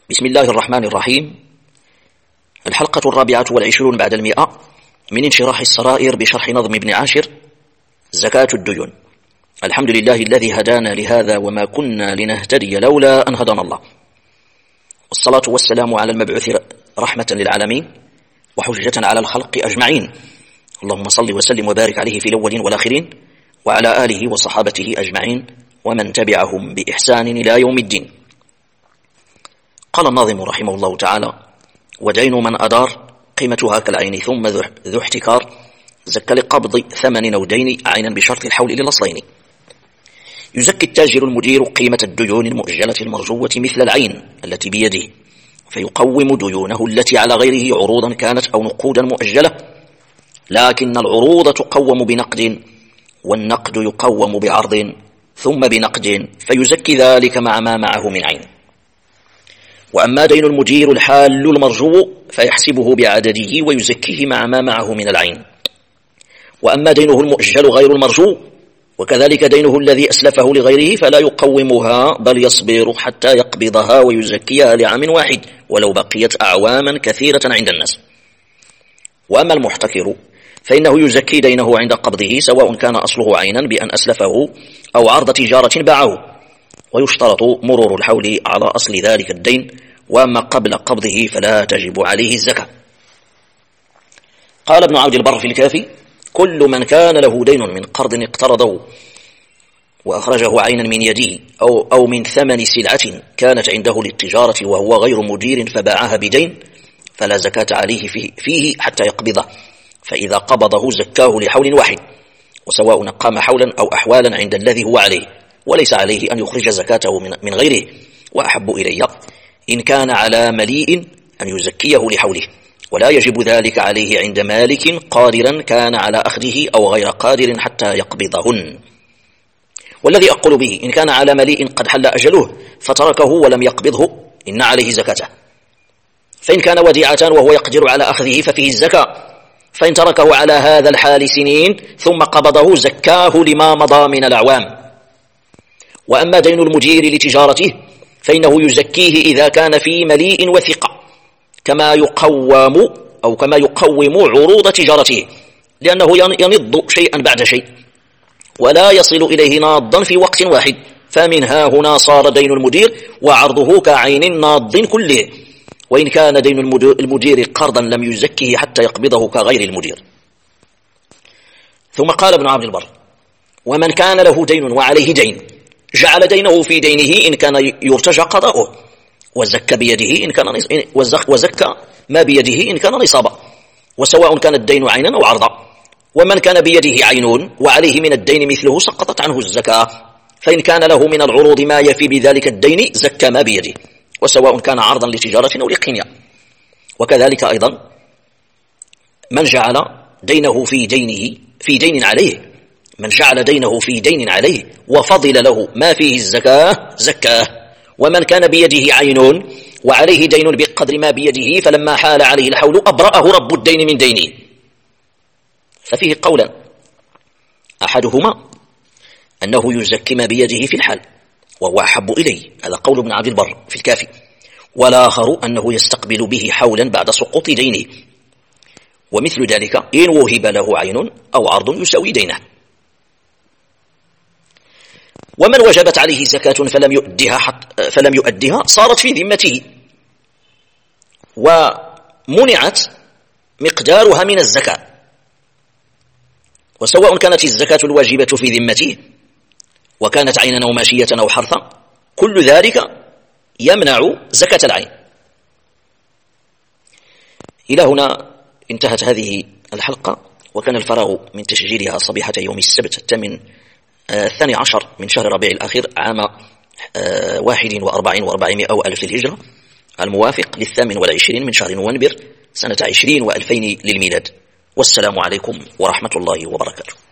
بسم الله الرحمن الرحيم. الحلقة 24 بعد 100 من انشراح السرائر بشرح نظم ابن عاشر زكاة الديون. الحمد لله الذي هدانا لهذا وما كنا لنهتدي لولا أن هدانا الله، والصلاة والسلام على المبعوث رحمة للعالمين وحجة على الخلق أجمعين. اللهم صل وسلم وبارك عليه في الأولين والآخرين وعلى آله وصحابته أجمعين ومن تبعهم بإحسان إلى يوم الدين. قال الناظم رحمه الله تعالى: ودين من أدار قيمتها كالعين ثم ذو احتكار زكى لقبض ثمن أو دين عينا بشرط الحول للأصلين. يزكي التاجر المدير قيمة الديون المؤجلة المرجوة مثل العين التي بيده، فيقوم ديونه التي على غيره عروضا كانت أو نقودا مؤجلة، لكن العروض تقوم بنقد والنقد يقوم بعرض ثم بنقد، فيزكي ذلك مع ما معه من عين. وأما دين المدير الحال المرجو فيحسبه بعدده ويزكيه مع ما معه من العين. وأما دينه المؤجل غير المرجو وكذلك دينه الذي أسلفه لغيره فلا يقومها بل يصبر حتى يقبضها ويزكيها لعام واحد ولو بقيت أعواما كثيرة عند الناس. وأما المحتكر فإنه يزكي دينه عند قبضه سواء كان أصله عينا بأن أسلفه أو عرض تجارة باعه، ويشترط مرور الحول على أصل ذلك الدين، وأما قبل قبضه فلا تجب عليه الزكاة. قال ابن عبد البر في الكافي: كل من كان له دين من قرض اقترضه وأخرجه عينا من يده أو من ثمن سلعة كانت عنده للتجارة وهو غير مدير فباعها بدين فلا زكاة عليه فيه حتى يقبضه، فإذا قبضه زكاه لحول واحد، وسواء قام حولا أو أحوالا عند الذي هو عليه، وليس عليه أن يخرج زكاته من غيره. وأحب إلي إن كان على مليء أن يزكيه لحوله، ولا يجب ذلك عليه عند مالك قادرا كان على أخذه أو غير قادر حتى يقبضهن. والذي أقول به إن كان على مليء قد حل أجله فتركه ولم يقبضه إن عليه زكاته، فإن كان وديعة وهو يقدر على أخذه ففيه الزكاة، فإن تركه على هذا الحال سنين ثم قبضه زكاه لما مضى من الأعوام. وأما دين المدير لتجارته فإنه يزكيه إذا كان في مليء وثقة كما يقوم عروض تجارته، لأنه ينض شيئا بعد شيء ولا يصل إليه ناضا في وقت واحد، فمنها هنا صار دين المدير وعرضه كعين ناض كله. وإن كان دين المدير قرضا لم يزكيه حتى يقبضه كغير المدير. ثم قال ابن عبد البر: ومن كان له دين وعليه دين جعل دينه في دينه إن كان يرتجى قضاؤه، وزكى بيده إن كان وزكى ما بيده إن كان نصابا، وسواء كان الدين عينا أو عرضا. ومن كان بيده عين وعليه من الدين مثله سقطت عنه الزكاة، فإن كان له من العروض ما يفي بذلك الدين زكى ما بيده، وسواء كان عرضا لتجارة أو لقنية. وكذلك أيضا من جعل دينه في دين عليه، من جعل دينه في دين عليه وفضل له ما فيه الزكاة زكاه. ومن كان بيده عين وعليه دين بقدر ما بيده فلما حال عليه الحول أبرأه رب الدين من دينه. ففيه قولا: أحدهما أنه يزكي ما بيده في الحال وهو أحب إليه، هذا قول ابن عبد البر في الكافي، والآخر أنه يستقبل به حولا بعد سقوط دينه، ومثل ذلك إن وهب له عين أو عرض يساوي دينه. ومن وجبت عليه زكاة فلم يؤدها صارت في ذمته ومنعت مقدارها من الزكاة، وسواء كانت الزكاة الواجبة في ذمته وكانت عينا أو ماشية أو حرثا، كل ذلك يمنع زكاة العين. إلى هنا انتهت هذه الحلقة، وكان الفراغ من تسجيلها صبيحة يوم السبت 12 من شهر ربيع الآخر عام 41 أو ألف للهجرة، الموافق 28 من شهر نوفمبر سنة 20 و2000 للميلاد. والسلام عليكم ورحمة الله وبركاته.